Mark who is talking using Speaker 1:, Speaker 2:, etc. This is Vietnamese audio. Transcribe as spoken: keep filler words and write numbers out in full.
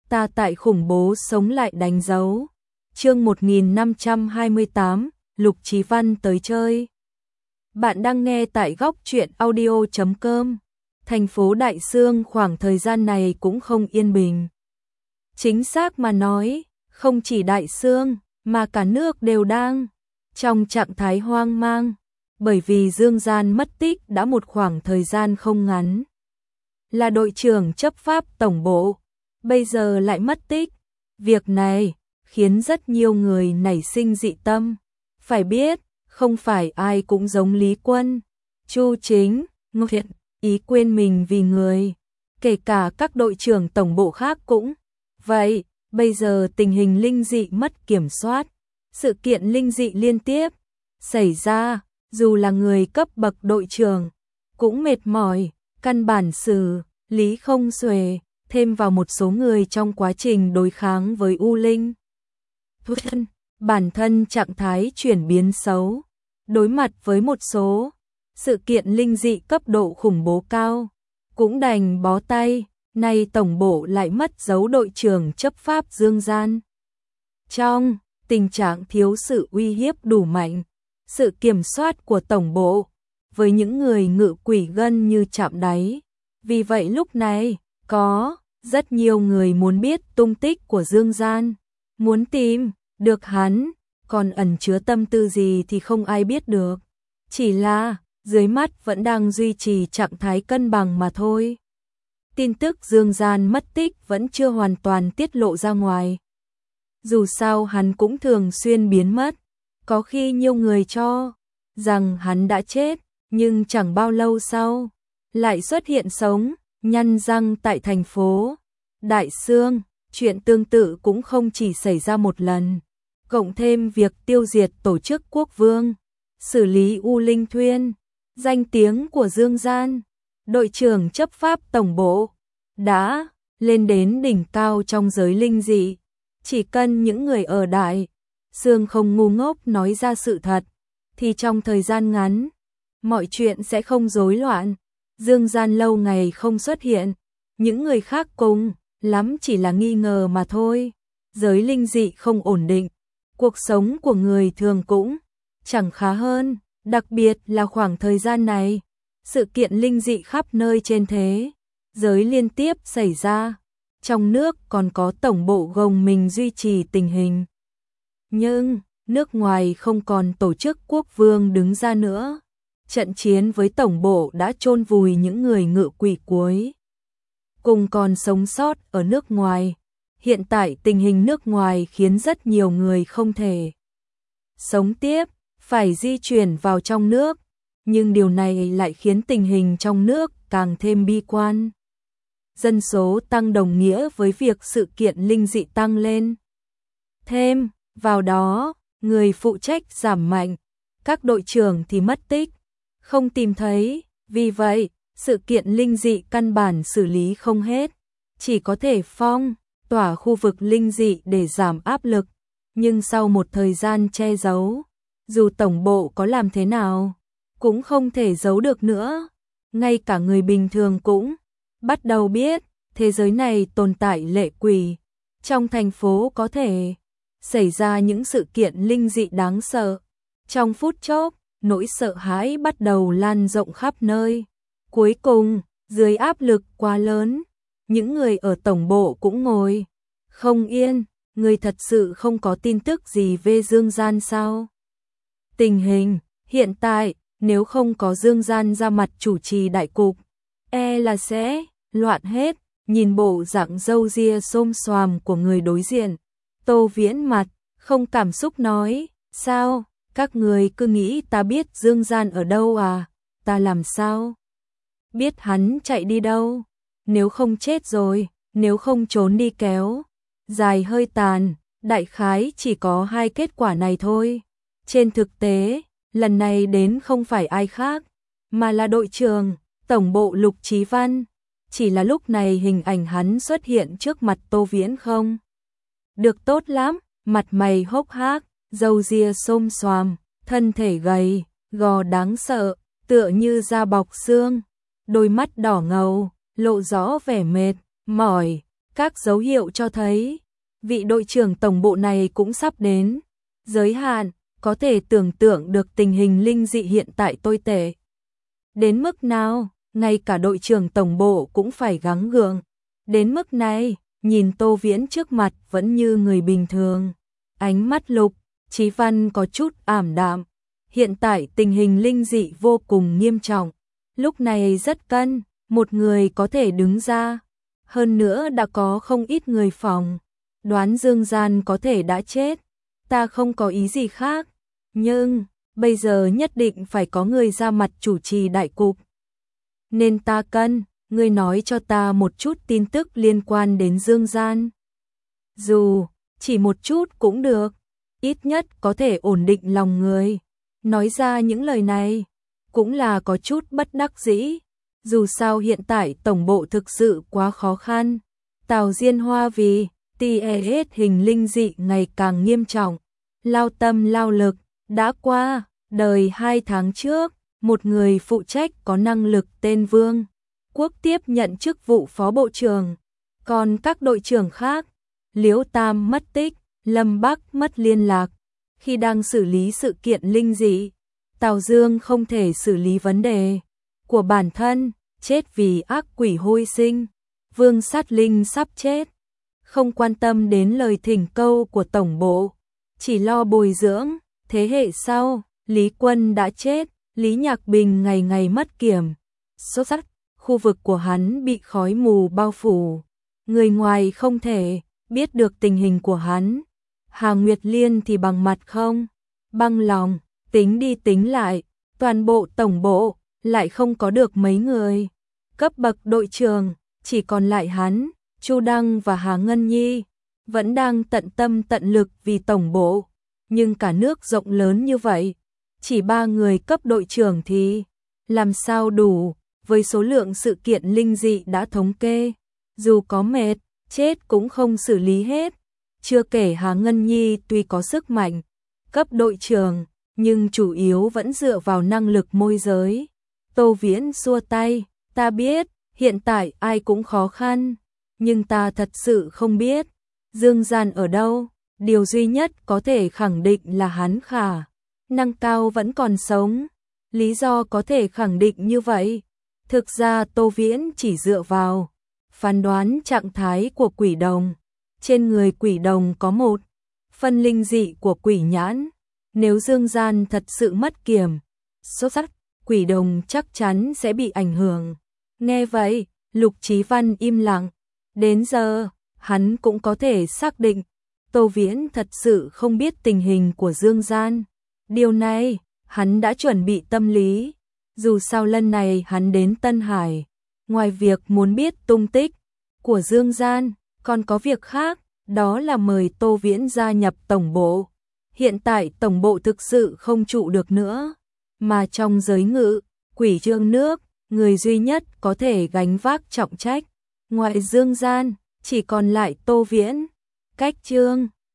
Speaker 1: ta tại khủng bố sống lại đánh dấu. Chương một nghìn năm trăm hai mươi tám, Lục Chí Văn tới chơi. Bạn đang nghe tại góc truyện audio chấm com. Thành phố Đại Xương khoảng thời gian này cũng không yên bình. Chính xác mà nói, không chỉ Đại Xương, mà cả nước đều đang trong trạng thái hoang mang, bởi vì Dương Gian mất tích đã một khoảng thời gian không ngắn. Là đội trưởng chấp pháp tổng bộ, bây giờ lại mất tích. Việc này khiến rất nhiều người nảy sinh dị tâm. Phải biết, không phải ai cũng giống Lý Quân, Chu Chính, Ngô Thiện, ý quên mình vì người. Kể cả các đội trưởng tổng bộ khác cũng vậy. Bây giờ tình hình linh dị mất kiểm soát, sự kiện linh dị liên tiếp xảy ra, dù là người cấp bậc đội trưởng cũng mệt mỏi. Căn bản xử lý không xuể, thêm vào một số người trong quá trình đối kháng với U Linh Thuẫn, bản thân trạng thái chuyển biến xấu, đối mặt với một số sự kiện linh dị cấp độ khủng bố cao, cũng đành bó tay. Nay tổng bộ lại mất dấu đội trưởng chấp pháp Dương Gian. Trong tình trạng thiếu sự uy hiếp đủ mạnh, sự kiểm soát của tổng bộ với những người ngự quỷ gần như chạm đáy. Vì vậy lúc này, có rất nhiều người muốn biết tung tích của Dương Gian, muốn tìm được hắn, còn ẩn chứa tâm tư gì thì không ai biết được. Chỉ là, dưới mắt vẫn đang duy trì trạng thái cân bằng mà thôi. Tin tức Dương Gian mất tích vẫn chưa hoàn toàn tiết lộ ra ngoài. Dù sao hắn cũng thường xuyên biến mất, có khi nhiều người cho rằng hắn đã chết, nhưng chẳng bao lâu sau, lại xuất hiện sống, nhăn răng tại thành phố Đại Xương. Chuyện tương tự cũng không chỉ xảy ra một lần, cộng thêm việc tiêu diệt tổ chức Quốc Vương, xử lý U Linh Thuyên, danh tiếng của Dương Gian, đội trưởng chấp pháp tổng bộ, đã lên đến đỉnh cao trong giới linh dị. Chỉ cần những người ở Đại Xương không ngu ngốc nói ra sự thật, thì trong thời gian ngắn, mọi chuyện sẽ không rối loạn. Dương Gian lâu ngày không xuất hiện, những người khác cùng lắm chỉ là nghi ngờ mà thôi. Giới linh dị không ổn định, cuộc sống của người thường cũng chẳng khá hơn, đặc biệt là khoảng thời gian này, sự kiện linh dị khắp nơi trên thế giới liên tiếp xảy ra. Trong nước còn có tổng bộ gồng mình duy trì tình hình, nhưng nước ngoài không còn tổ chức Quốc Vương đứng ra nữa. Trận chiến với tổng bộ đã chôn vùi những người ngự quỷ cuối cùng còn sống sót ở nước ngoài. Hiện tại tình hình nước ngoài khiến rất nhiều người không thể sống tiếp, phải di chuyển vào trong nước, nhưng điều này lại khiến tình hình trong nước càng thêm bi quan. Dân số tăng đồng nghĩa với việc sự kiện linh dị tăng lên. Thêm vào đó, người phụ trách giảm mạnh, các đội trưởng thì mất tích, không tìm thấy. Vì vậy, sự kiện linh dị căn bản xử lý không hết, chỉ có thể phong tỏa khu vực linh dị để giảm áp lực. Nhưng sau một thời gian che giấu, dù tổng bộ có làm thế nào, cũng không thể giấu được nữa. Ngay cả người bình thường cũng bắt đầu biết, thế giới này tồn tại lệ quỷ. Trong thành phố có thể xảy ra những sự kiện linh dị đáng sợ. Trong phút chốc, nỗi sợ hãi bắt đầu lan rộng khắp nơi. Cuối cùng, dưới áp lực quá lớn, những người ở tổng bộ cũng ngồi không yên. Người thật sự không có tin tức gì về Dương Gian sao? Tình hình hiện tại, nếu không có Dương Gian ra mặt chủ trì đại cục, e là sẽ loạn hết. Nhìn bộ dạng râu ria xôm xoàm của người đối diện, Tô Viễn mặt không cảm xúc nói, sao, các người cứ nghĩ ta biết Dương Gian ở đâu à? Ta làm sao biết hắn chạy đi đâu? Nếu không chết rồi, nếu không trốn đi kéo dài hơi tàn, đại khái chỉ có hai kết quả này thôi. Trên thực tế, lần này đến không phải ai khác, mà là đội trưởng tổng bộ Lục Chí Văn. Chỉ là lúc này hình ảnh hắn xuất hiện trước mặt Tô Viễn không được tốt lắm, mặt mày hốc hác, râu ria xôm xoàm, thân thể gầy gò đáng sợ, tựa như da bọc xương, đôi mắt đỏ ngầu, lộ rõ vẻ mệt mỏi. Các dấu hiệu cho thấy, vị đội trưởng tổng bộ này cũng sắp đến giới hạn, có thể tưởng tượng được tình hình linh dị hiện tại tồi tệ đến mức nào, ngay cả đội trưởng tổng bộ cũng phải gắng gượng. Đến mức này, nhìn Tô Viễn trước mặt vẫn như người bình thường. Ánh mắt Lục Chí Văn có chút ảm đạm. Hiện tại tình hình linh dị vô cùng nghiêm trọng. Lúc này rất cần một người có thể đứng ra. Hơn nữa đã có không ít người phòng đoán Dương Gian có thể đã chết. Ta không có ý gì khác, nhưng bây giờ nhất định phải có người ra mặt chủ trì đại cục. Nên ta cần ngươi nói cho ta một chút tin tức liên quan đến Dương Gian. Dù chỉ một chút cũng được, ít nhất có thể ổn định lòng người. Nói ra những lời này cũng là có chút bất đắc dĩ. Dù sao hiện tại tổng bộ thực sự quá khó khăn. Tào Diên Hoa vì tê e ét hình linh dị ngày càng nghiêm trọng, lao tâm lao lực, đã qua đời hai tháng trước, một người phụ trách có năng lực tên Vương Quốc tiếp nhận chức vụ phó bộ trưởng, còn các đội trưởng khác, Liễu Tam mất tích, Lâm Bắc mất liên lạc. Khi đang xử lý sự kiện linh dị, Tào Dương không thể xử lý vấn đề của bản thân, chết vì ác quỷ hôi sinh. Vương Sát Linh sắp chết, không quan tâm đến lời thỉnh cầu của tổng bộ, chỉ lo bồi dưỡng thế hệ sau. Lý Quân đã chết, Lý Nhạc Bình ngày ngày mất kiểm soát, khu vực của hắn bị khói mù bao phủ, người ngoài không thể biết được tình hình của hắn. Hà Nguyệt Liên thì bằng mặt không bằng lòng, tính đi tính lại, toàn bộ tổng bộ lại không có được mấy người cấp bậc đội trưởng, chỉ còn lại hắn, Chu Đăng và Hà Ngân Nhi, vẫn đang tận tâm tận lực vì tổng bộ, nhưng cả nước rộng lớn như vậy, chỉ ba người cấp đội trưởng thì làm sao đủ, với số lượng sự kiện linh dị đã thống kê, dù có mệt, chết cũng không xử lý hết. Chưa kể Hà Ngân Nhi tuy có sức mạnh cấp đội trưởng, nhưng chủ yếu vẫn dựa vào năng lực môi giới. Tô Viễn xua tay, ta biết, hiện tại ai cũng khó khăn, nhưng ta thật sự không biết Dương Gian ở đâu. Điều duy nhất có thể khẳng định là hắn khả năng cao vẫn còn sống. Lý do có thể khẳng định như vậy, thực ra Tô Viễn chỉ dựa vào phán đoán trạng thái của quỷ đồng. Trên người quỷ đồng có một phân linh dị của quỷ nhãn, nếu Dương Gian thật sự mất kiểm soát, quỷ đồng chắc chắn sẽ bị ảnh hưởng. Nghe vậy, Lục Chí Văn im lặng. Đến giờ, hắn cũng có thể xác định Tô Viễn thật sự không biết tình hình của Dương Gian. Điều này, hắn đã chuẩn bị tâm lý. Dù sao lần này hắn đến Tân Hải, ngoài việc muốn biết tung tích của Dương Gian, còn có việc khác, đó là mời Tô Viễn gia nhập tổng bộ. Hiện tại tổng bộ thực sự không trụ được nữa, mà trong giới ngự, quỷ trương nước, người duy nhất có thể gánh vác trọng trách, ngoại Dương Gian, chỉ còn lại Tô Viễn. Cách Trương